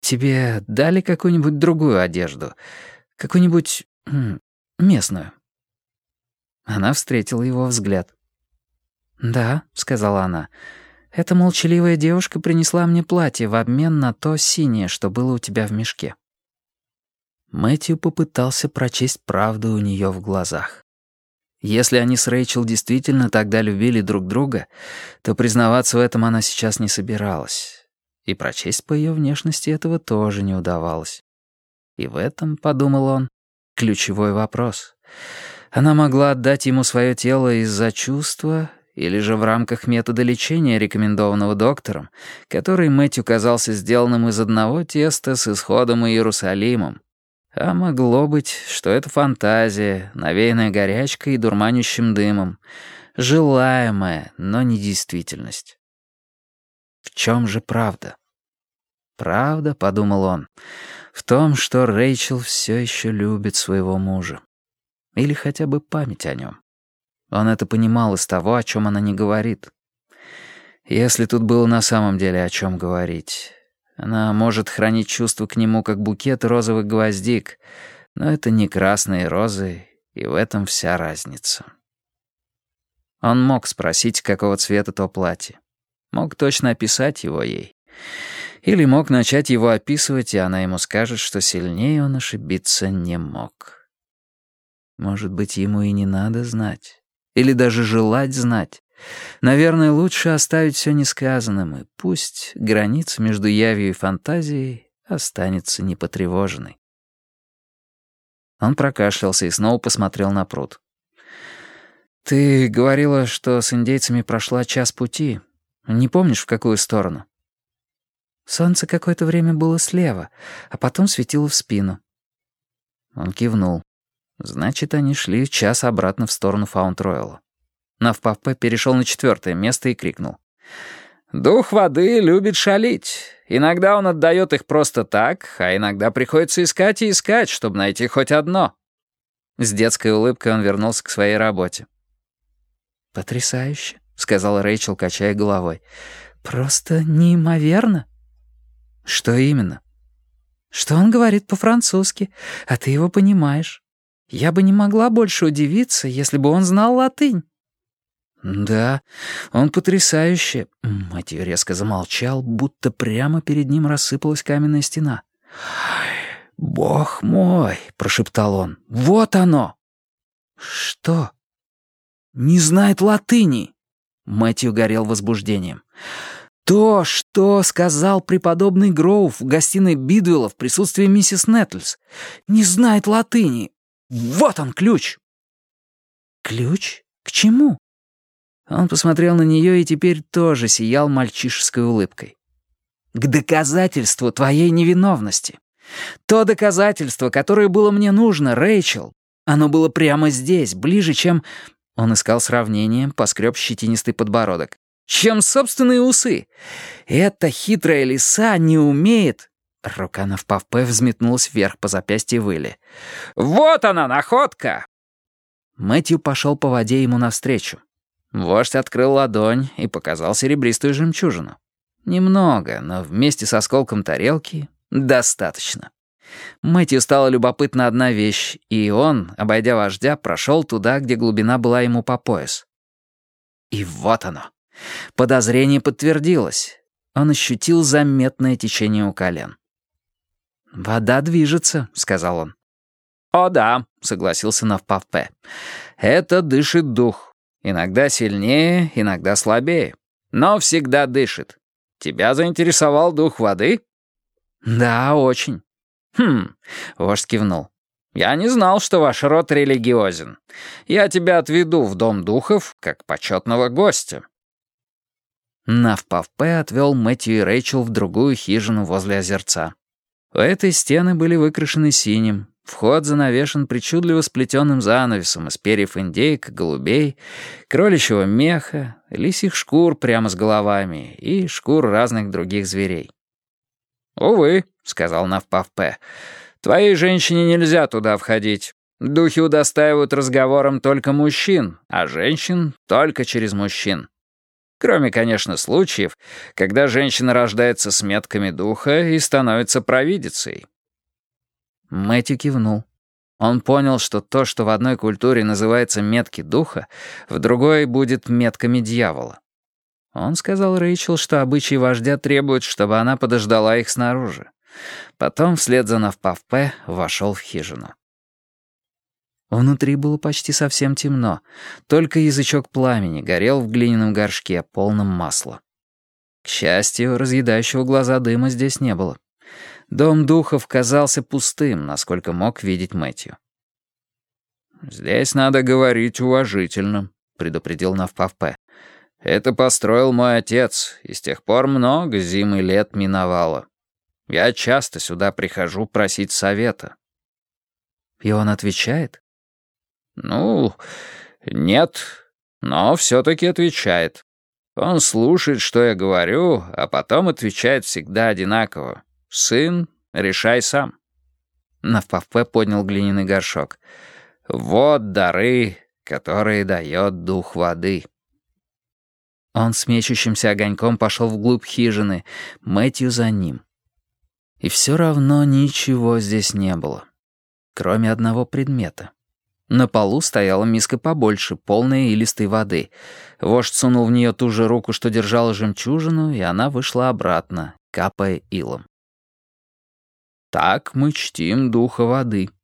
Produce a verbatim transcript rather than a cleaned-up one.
тебе дали какую-нибудь другую одежду? Какую-нибудь м, местную?» Она встретила его взгляд. «Да», — сказала она, — «эта молчаливая девушка принесла мне платье в обмен на то синее, что было у тебя в мешке». Мэтью попытался прочесть правду у нее в глазах. Если они с Рэйчел действительно тогда любили друг друга, то признаваться в этом она сейчас не собиралась. И прочесть по ее внешности этого тоже не удавалось. И в этом, подумал он, ключевой вопрос. Она могла отдать ему свое тело из-за чувства или же в рамках метода лечения, рекомендованного доктором, который Мэтью казался сделанным из одного теста с Исходом и Иерусалимом. А могло быть, что это фантазия, навеянная горячкой и дурманящим дымом, желаемая, но не действительность. В чем же правда? Правда, подумал он, в том, что Рэйчел все еще любит своего мужа. Или хотя бы память о нем. Он это понимал из того, о чем она не говорит. Если тут было на самом деле о чем говорить. Она может хранить чувства к нему, как букет розовых гвоздик, но это не красные розы, и в этом вся разница. Он мог спросить, какого цвета то платье. Мог точно описать его ей. Или мог начать его описывать, и она ему скажет, что сильнее он ошибиться не мог. Может быть, ему и не надо знать. Или даже желать знать. Наверное, лучше оставить все несказанным, и пусть граница между явью и фантазией останется непотревоженной. Он прокашлялся и снова посмотрел на пруд. «Ты говорила, что с индейцами прошла час пути. Не помнишь, в какую сторону?» «Солнце какое-то время было слева, а потом светило в спину». Он кивнул. Значит, они шли час обратно в сторону Фаунд-Ройла. Навпавпе перешел на четвертое место и крикнул. «Дух воды любит шалить. Иногда он отдает их просто так, а иногда приходится искать и искать, чтобы найти хоть одно». С детской улыбкой он вернулся к своей работе. «Потрясающе», — сказала Рэйчел, качая головой. «Просто неимоверно». «Что именно?» «Что он говорит по-французски, а ты его понимаешь. Я бы не могла больше удивиться, если бы он знал латынь». «Да, он потрясающе...» Мэтью резко замолчал, будто прямо перед ним рассыпалась каменная стена. «Бог мой!» — прошептал он. «Вот оно!» «Что?» «Не знает латыни!» Мэтью горел возбуждением. «То, что сказал преподобный Гроув в гостиной Бидуэлла в присутствии миссис Нэттлс. Не знает латыни. Вот он, ключ!» «Ключ? К чему?» Он посмотрел на нее и теперь тоже сиял мальчишеской улыбкой. «К доказательству твоей невиновности. То доказательство, которое было мне нужно, Рэйчел. Оно было прямо здесь, ближе, чем...» Он искал сравнение, поскреб щетинистый подбородок. «Чем собственные усы. Эта хитрая лиса не умеет...» Рука Навпавпе взметнулась вверх по запястью Вилли. «Вот она, находка!» Мэтью пошел по воде ему навстречу. Вождь открыл ладонь и показал серебристую жемчужину. Немного, но вместе с осколком тарелки достаточно. Мэтью стала любопытна одна вещь, и он, обойдя вождя, прошел туда, где глубина была ему по пояс. И вот оно. Подозрение подтвердилось. Он ощутил заметное течение у колен. «Вода движется», — сказал он. «О да», — согласился Навпавпе. «Это дышит дух. Иногда сильнее, иногда слабее. Но всегда дышит. Тебя заинтересовал дух воды?» «Да, очень». «Хм», — вождь кивнул. «Я не знал, что ваш род религиозен. Я тебя отведу в дом духов, как почетного гостя». Навпавпе отвел Мэтью и Рэйчел в другую хижину возле озерца. У этой стены были выкрашены синим. Вход занавешен причудливо сплетенным занавесом из перьев индейок, голубей, кроличьего меха, лисьих шкур прямо с головами и шкур разных других зверей. «Увы», — сказал Навпавпе, — «твоей женщине нельзя туда входить. Духи удостаивают разговором только мужчин, а женщин — только через мужчин». Кроме, конечно, случаев, когда женщина рождается с метками духа и становится провидицей». Мэтью кивнул. Он понял, что то, что в одной культуре называется метки духа, в другой будет метками дьявола. Он сказал Рэйчел, что обычаи вождя требуют, чтобы она подождала их снаружи. Потом, вслед за Навпавпе, вошел в хижину. Внутри было почти совсем темно. Только язычок пламени горел в глиняном горшке, полном масла. К счастью, разъедающего глаза дыма здесь не было. Дом духов казался пустым, насколько мог видеть Мэтью. «Здесь надо говорить уважительно», — предупредил Навпавпе. «Это построил мой отец, и с тех пор много зим и лет миновало. Я часто сюда прихожу просить совета». «И он отвечает?» «Ну, нет, но все-таки отвечает. Он слушает, что я говорю, а потом отвечает всегда одинаково. Сын, решай сам». Навпавпе поднял глиняный горшок. «Вот дары, которые дает дух воды». Он с мечущимся огоньком пошел вглубь хижины, Мэтью за ним. И все равно ничего здесь не было, кроме одного предмета. На полу стояла миска побольше, полная илистой воды. Вождь сунул в нее ту же руку, что держала жемчужину, и она вышла обратно, капая илом. «Так мы чтим духа воды»,